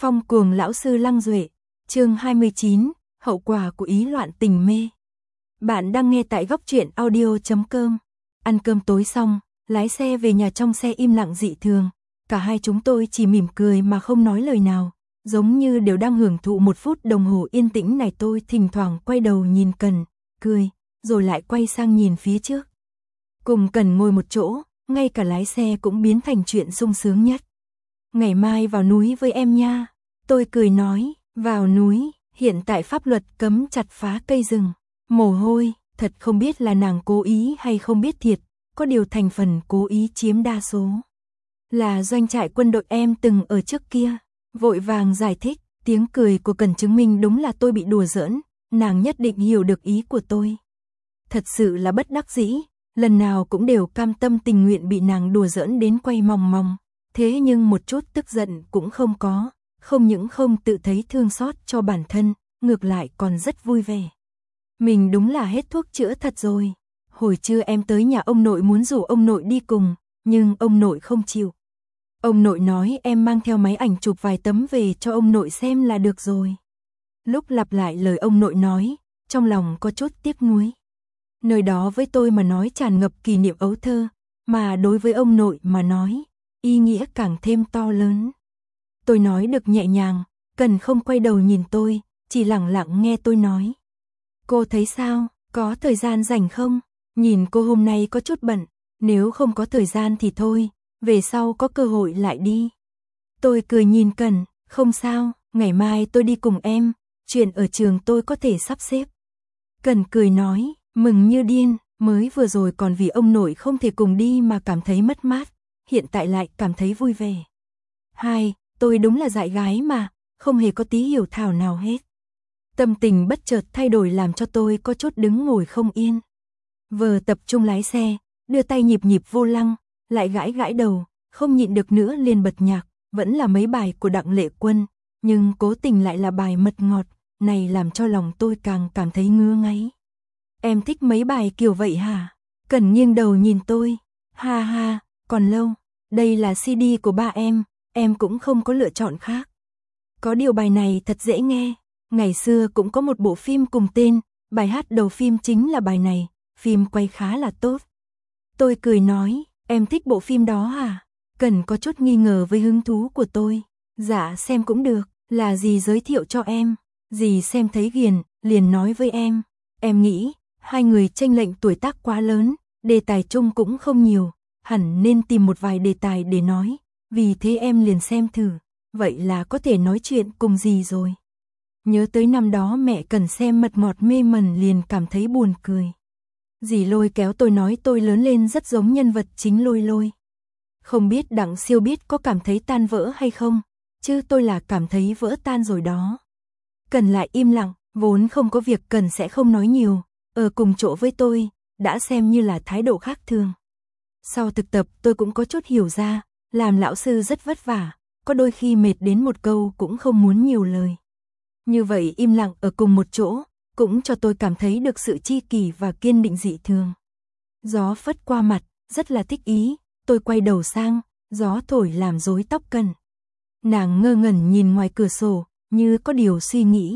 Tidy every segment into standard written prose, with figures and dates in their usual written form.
Phong cuồng lão sư Lăng Duệ, chương 29, hậu quả của ý loạn tình mê. Bạn đang nghe tại góc truyện audio.com. Ăn cơm tối xong, lái xe về nhà, trong xe im lặng dị thường. Cả hai chúng tôi chỉ mỉm cười mà không nói lời nào, giống như đều đang hưởng thụ một phút đồng hồ yên tĩnh này. Tôi thỉnh thoảng quay đầu nhìn Cần, cười, rồi lại quay sang nhìn phía trước. Cùng Cần ngồi một chỗ, ngay cả lái xe cũng biến thành chuyện sung sướng nhất. Ngày mai vào núi với em nha. Tôi cười nói, vào núi, hiện tại pháp luật cấm chặt phá cây rừng. Mồ hôi, thật không biết là nàng cố ý hay không biết thiệt, có điều thành phần cố ý chiếm đa số. Là doanh trại quân đội em từng ở trước kia. Vội vàng giải thích, tiếng cười của Cần chứng minh đúng là tôi bị đùa giỡn, nàng nhất định hiểu được ý của tôi. Thật sự là bất đắc dĩ, lần nào cũng đều cam tâm tình nguyện bị nàng đùa giỡn đến quay mòng mòng. Thế nhưng một chút tức giận cũng không có, không những không tự thấy thương xót cho bản thân, ngược lại còn rất vui vẻ. Mình đúng là hết thuốc chữa thật rồi. Hồi trưa em tới nhà ông nội muốn rủ ông nội đi cùng, nhưng ông nội không chịu. Ông nội nói em mang theo máy ảnh chụp vài tấm về cho ông nội xem là được rồi. Lúc lặp lại lời ông nội nói, trong lòng có chút tiếc nuối. Nơi đó với tôi mà nói tràn ngập kỷ niệm ấu thơ, mà đối với ông nội mà nói, ý nghĩa càng thêm to lớn. Tôi nói được nhẹ nhàng, Cần không quay đầu nhìn tôi, chỉ lặng lặng nghe tôi nói. Cô thấy sao, có thời gian rảnh không? Nhìn cô hôm nay có chút bận, nếu không có thời gian thì thôi, về sau có cơ hội lại đi. Tôi cười nhìn Cần, không sao, ngày mai tôi đi cùng em, chuyện ở trường tôi có thể sắp xếp. Cần cười nói, mừng như điên, mới vừa rồi còn vì ông nội không thể cùng đi mà cảm thấy mất mát, hiện tại lại cảm thấy vui vẻ. Tôi đúng là dại gái mà, không hề có tí hiểu thảo nào hết. Tâm tình bất chợt thay đổi làm cho tôi có chút đứng ngồi không yên. Vừa tập trung lái xe, đưa tay nhịp nhịp vô lăng, lại gãi gãi đầu, không nhịn được nữa liền bật nhạc, vẫn là mấy bài của Đặng Lệ Quân, nhưng cố tình lại là bài mật ngọt, này làm cho lòng tôi càng cảm thấy ngứa ngáy. Em thích mấy bài kiểu vậy hả? Cần nghiêng đầu nhìn tôi, ha ha, còn lâu, đây là CD của ba em cũng không có lựa chọn khác. Có điều bài này thật dễ nghe, ngày xưa cũng có một bộ phim cùng tên, bài hát đầu phim chính là bài này, phim quay khá là tốt. Tôi cười nói, em thích bộ phim đó hả? Cần có chút nghi ngờ với hứng thú của tôi. Dạ xem cũng được, là dì giới thiệu cho em, dì xem thấy ghiền, liền nói với em. Em nghĩ, hai người chênh lệch tuổi tác quá lớn, đề tài chung cũng không nhiều, hẳn nên tìm một vài đề tài để nói, vì thế em liền xem thử, vậy là có thể nói chuyện cùng dì rồi. Nhớ tới năm đó mẹ Cần xem mật ngọt mê mẩn liền cảm thấy buồn cười. Dì lôi kéo tôi nói tôi lớn lên rất giống nhân vật chính Lôi Lôi. Không biết Đặng Siêu biết có cảm thấy tan vỡ hay không, chứ tôi là cảm thấy vỡ tan rồi đó. Cần lại im lặng, vốn không có việc Cần sẽ không nói nhiều, ở cùng chỗ với tôi, đã xem như là thái độ khác thường. Sau thực tập tôi cũng có chút hiểu ra, làm lão sư rất vất vả, có đôi khi mệt đến một câu cũng không muốn nhiều lời. Như vậy im lặng ở cùng một chỗ, cũng cho tôi cảm thấy được sự chi kỷ và kiên định dị thường. Gió phất qua mặt, rất là thích ý, tôi quay đầu sang, gió thổi làm rối tóc Cần. Nàng ngơ ngẩn nhìn ngoài cửa sổ, như có điều suy nghĩ.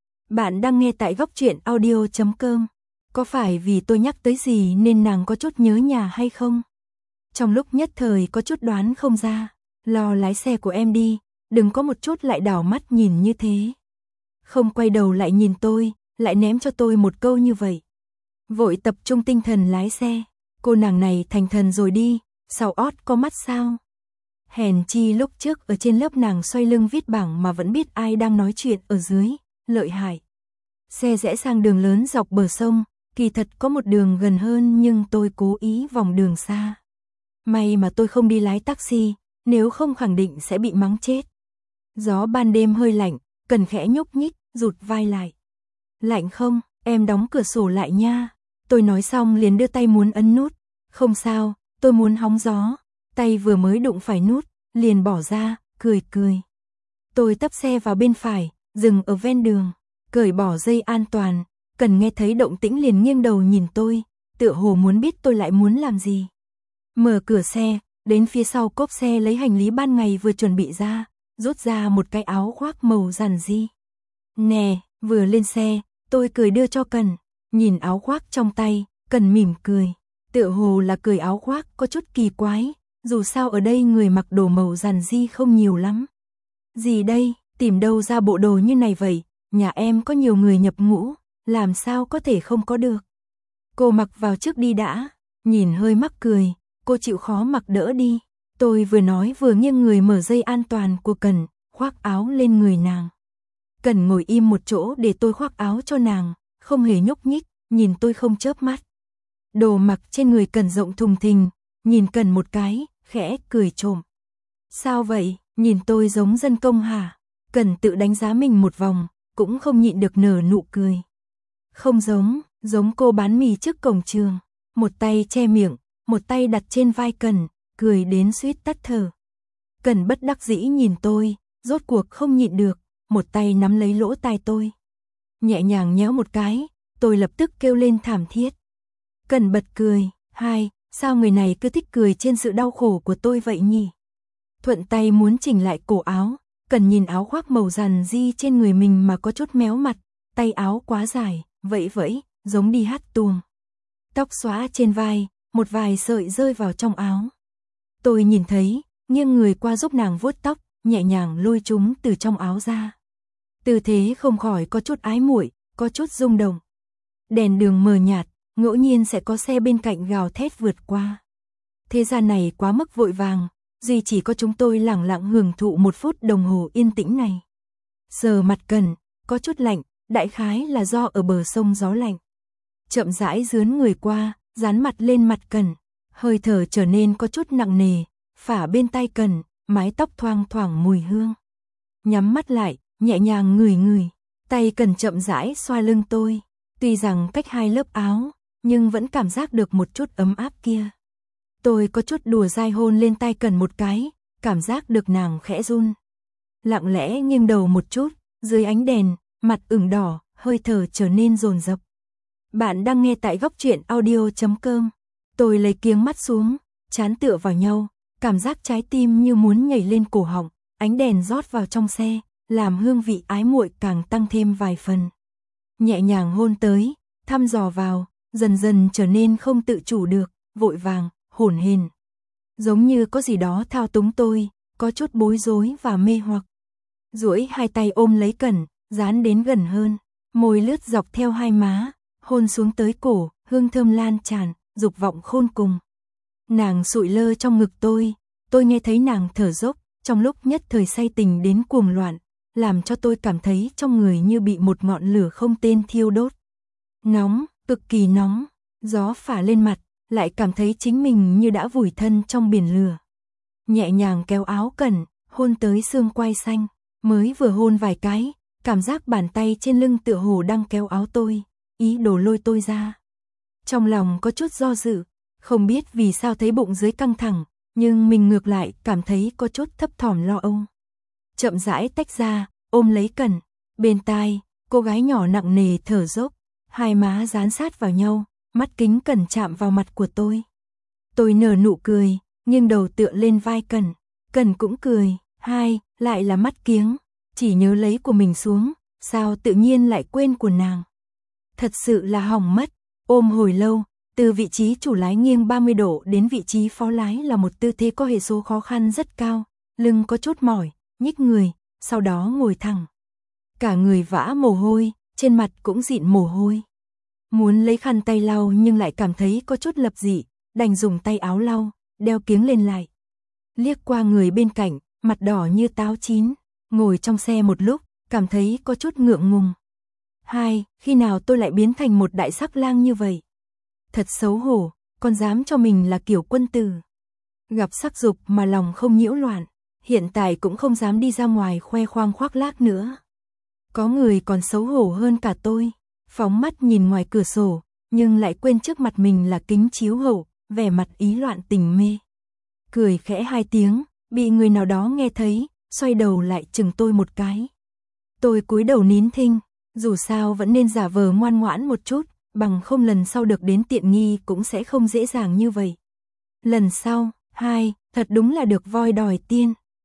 Bạn đang nghe tại góc truyện audio.com. Có phải vì tôi nhắc tới gì nên nàng có chút nhớ nhà hay không? Trong lúc nhất thời có chút đoán không ra, lo lái xe của em đi, đừng có một chút lại đảo mắt nhìn như thế. Không quay đầu lại nhìn tôi, lại ném cho tôi một câu như vậy. Vội tập trung tinh thần lái xe, cô nàng này thành thần rồi đi, sau ót có mắt sao? Hèn chi lúc trước ở trên lớp nàng xoay lưng viết bảng mà vẫn biết ai đang nói chuyện ở dưới, lợi hại. Xe rẽ sang đường lớn dọc bờ sông, kỳ thật có một đường gần hơn nhưng tôi cố ý vòng đường xa. May mà tôi không đi lái taxi, nếu không khẳng định sẽ bị mắng chết. Gió ban đêm hơi lạnh, Cần khẽ nhúc nhích, rụt vai lại. Lạnh không, em đóng cửa sổ lại nha. Tôi nói xong liền đưa tay muốn ấn nút. Không sao, tôi muốn hóng gió. Tay vừa mới đụng phải nút, liền bỏ ra, cười cười. Tôi tấp xe vào bên phải, dừng ở ven đường, cởi bỏ dây an toàn. Cần nghe thấy động tĩnh liền nghiêng đầu nhìn tôi, tựa hồ muốn biết tôi lại muốn làm gì. Mở cửa xe, đến phía sau cốp xe lấy hành lý ban ngày vừa chuẩn bị ra, rút ra một cái áo khoác màu giản dị. Nè, vừa lên xe, tôi cười đưa cho Cần, nhìn áo khoác trong tay, Cần mỉm cười. Tựa hồ là cười áo khoác có chút kỳ quái, dù sao ở đây người mặc đồ màu giản dị không nhiều lắm. Gì đây, tìm đâu ra bộ đồ như này vậy, nhà em có nhiều người nhập ngũ, làm sao có thể không có được. Cô mặc vào trước đi đã, nhìn hơi mắc cười, cô chịu khó mặc đỡ đi. Tôi vừa nói vừa nghiêng người mở dây an toàn của Cần, khoác áo lên người nàng. Cần ngồi im một chỗ để tôi khoác áo cho nàng, không hề nhúc nhích, nhìn tôi không chớp mắt. Đồ mặc trên người Cần rộng thùng thình, nhìn Cần một cái, khẽ cười trộm. Sao vậy, nhìn tôi giống dân công hả? Cần tự đánh giá mình một vòng, cũng không nhịn được nở nụ cười. Không giống cô bán mì trước cổng trường, một tay che miệng, một tay đặt trên vai Cần, cười đến suýt tắt thở. Cần bất đắc dĩ nhìn tôi, rốt cuộc không nhịn được, một tay nắm lấy lỗ tai tôi. Nhẹ nhàng nhéo một cái, tôi lập tức kêu lên thảm thiết. Cần bật cười, sao người này cứ thích cười trên sự đau khổ của tôi vậy nhỉ? Thuận tay muốn chỉnh lại cổ áo, Cần nhìn áo khoác màu giản dị trên người mình mà có chút méo mặt, tay áo quá dài, vẫy, giống đi hát tuồng. Tóc xõa trên vai, một vài sợi rơi vào trong áo. Tôi nhìn thấy, nghiêng người qua giúp nàng vuốt tóc, nhẹ nhàng lôi chúng từ trong áo ra. Tư thế không khỏi có chút ái muội, có chút rung động. Đèn đường mờ nhạt, ngẫu nhiên sẽ có xe bên cạnh gào thét vượt qua. Thế gian này quá mức vội vàng, duy chỉ có chúng tôi lẳng lặng hưởng thụ 1 phút đồng hồ yên tĩnh này. Giờ mặt Cần, có chút lạnh, đại khái là do ở bờ sông gió lạnh. Chậm rãi dướn người qua, dán mặt lên mặt Cần, hơi thở trở nên có chút nặng nề, phả bên tai Cần, mái tóc thoang thoảng mùi hương. Nhắm mắt lại, nhẹ nhàng ngửi, tay Cần chậm rãi xoa lưng tôi, tuy rằng cách 2 lớp áo, nhưng vẫn cảm giác được một chút ấm áp kia. Tôi có chút đùa dai hôn lên tai Cần một cái, cảm giác được nàng khẽ run. Lặng lẽ nghiêng đầu một chút, dưới ánh đèn, mặt ửng đỏ, hơi thở trở nên dồn dập. Bạn đang nghe tại Góc Truyện Audio.com. Tôi lấy kiếng mắt xuống, trán tựa vào nhau, cảm giác trái tim như muốn nhảy lên cổ họng, ánh đèn rót vào trong xe, làm hương vị ái muội càng tăng thêm vài phần. Nhẹ nhàng hôn tới, thăm dò vào, dần dần trở nên không tự chủ được, vội vàng, hổn hển. Giống như có gì đó thao túng tôi, có chút bối rối và mê hoặc. Duỗi hai tay ôm lấy Cần, dán đến gần hơn, môi lướt dọc theo hai má, hôn xuống tới cổ, hương thơm lan tràn, dục vọng khôn cùng. Nàng sụi lơ trong ngực tôi nghe thấy nàng thở dốc, trong lúc nhất thời say tình đến cuồng loạn, làm cho tôi cảm thấy trong người như bị một ngọn lửa không tên thiêu đốt. Nóng, cực kỳ nóng, gió phả lên mặt, lại cảm thấy chính mình như đã vùi thân trong biển lửa. Nhẹ nhàng kéo áo Cần, hôn tới xương quai xanh, mới vừa hôn vài cái, cảm giác bàn tay trên lưng tựa hồ đang kéo áo tôi, ý đồ lôi tôi ra. Trong lòng có chút do dự, không biết vì sao thấy bụng dưới căng thẳng, nhưng mình ngược lại cảm thấy có chút thấp thỏm lo âu. Chậm rãi tách ra, ôm lấy Cần, bên tai, cô gái nhỏ nặng nề thở dốc, hai má dán sát vào nhau, mắt kính Cần chạm vào mặt của tôi. Tôi nở nụ cười, nghiêng đầu tựa lên vai Cần, Cần cũng cười, lại là mắt kiếng, chỉ nhớ lấy của mình xuống, sao tự nhiên lại quên của nàng. Thật sự là hỏng mất, ôm hồi lâu, từ vị trí chủ lái nghiêng 30 độ đến vị trí phó lái là một tư thế có hệ số khó khăn rất cao, lưng có chút mỏi, nhích người, sau đó ngồi thẳng. Cả người vã mồ hôi, trên mặt cũng dịn mồ hôi. Muốn lấy khăn tay lau nhưng lại cảm thấy có chút lập dị, đành dùng tay áo lau, đeo kiếng lên lại. Liếc qua người bên cạnh, mặt đỏ như táo chín, ngồi trong xe một lúc, cảm thấy có chút ngượng ngùng. Khi nào tôi lại biến thành một đại sắc lang như vậy? Thật xấu hổ, còn dám cho mình là kiểu quân tử. Gặp sắc dục mà lòng không nhiễu loạn, hiện tại cũng không dám đi ra ngoài khoe khoang khoác lác nữa. Có người còn xấu hổ hơn cả tôi, phóng mắt nhìn ngoài cửa sổ, nhưng lại quên trước mặt mình là kính chiếu hậu, vẻ mặt ý loạn tình mê. Cười khẽ 2 tiếng, bị người nào đó nghe thấy, xoay đầu lại chừng tôi một cái. Tôi cúi đầu nín thinh, dù sao vẫn nên giả vờ ngoan ngoãn một chút, bằng không lần sau được đến tiện nghi cũng sẽ không dễ dàng như vậy. Lần sau, thật đúng là được voi đòi tiên.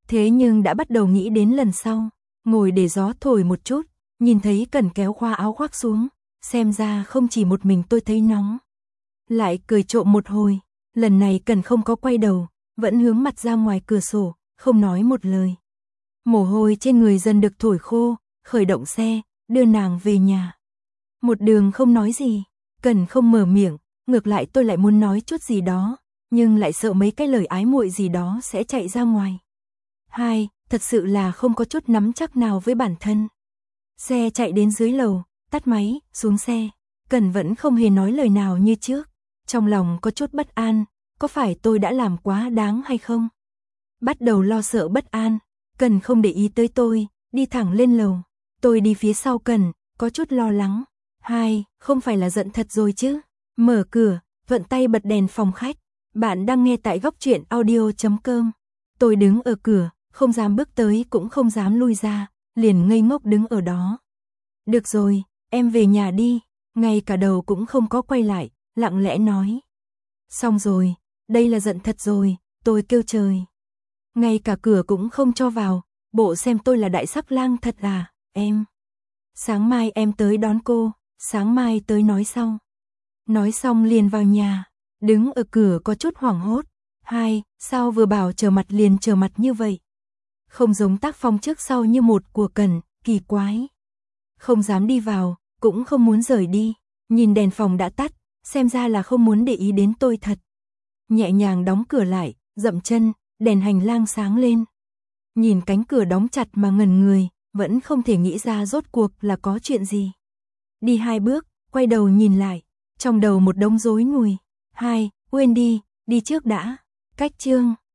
Thế nhưng đã bắt đầu nghĩ đến lần sau, ngồi để gió thổi một chút, nhìn thấy Cần kéo khoa áo khoác xuống, xem ra không chỉ một mình tôi thấy nóng. Lại cười trộm một hồi, lần này Cần không có quay đầu, vẫn hướng mặt ra ngoài cửa sổ, không nói một lời. Mồ hôi trên người dần được thổi khô, khởi động xe, đưa nàng về nhà. Một đường không nói gì, Cần không mở miệng, ngược lại tôi lại muốn nói chút gì đó, nhưng lại sợ mấy cái lời ái muội gì đó sẽ chạy ra ngoài. Thật sự là không có chút nắm chắc nào với bản thân. Xe chạy đến dưới lầu, tắt máy, xuống xe. Cần vẫn không hề nói lời nào như trước. Trong lòng có chút bất an, có phải tôi đã làm quá đáng hay không? Bắt đầu lo sợ bất an, Cần không để ý tới tôi, đi thẳng lên lầu. Tôi đi phía sau Cần, có chút lo lắng. Không phải là giận thật rồi chứ? Mở cửa, vận tay bật đèn phòng khách. Bạn đang nghe tại Góc Truyện Audio.com. Tôi đứng ở cửa, không dám bước tới cũng không dám lui ra, liền ngây ngốc đứng ở đó. Được rồi, em về nhà đi, ngay cả đầu cũng không có quay lại, lặng lẽ nói. Xong rồi, đây là giận thật rồi, tôi kêu trời. Ngay cả cửa cũng không cho vào, bộ xem tôi là đại sắc lang thật à, em. Sáng mai em tới đón cô, sáng mai tới nói sau. Nói xong liền vào nhà, đứng ở cửa có chút hoảng hốt. Sao vừa bảo trở mặt liền trở mặt như vậy? Không giống tác phong trước sau như một của Cần, kỳ quái. Không dám đi vào, cũng không muốn rời đi. Nhìn đèn phòng đã tắt, xem ra là không muốn để ý đến tôi thật. Nhẹ nhàng đóng cửa lại, dậm chân, đèn hành lang sáng lên. Nhìn cánh cửa đóng chặt mà ngẩn người, vẫn không thể nghĩ ra rốt cuộc là có chuyện gì. Đi 2 bước, quay đầu nhìn lại, trong đầu một đống rối ngùi. Quên đi, đi trước đã. Cách chương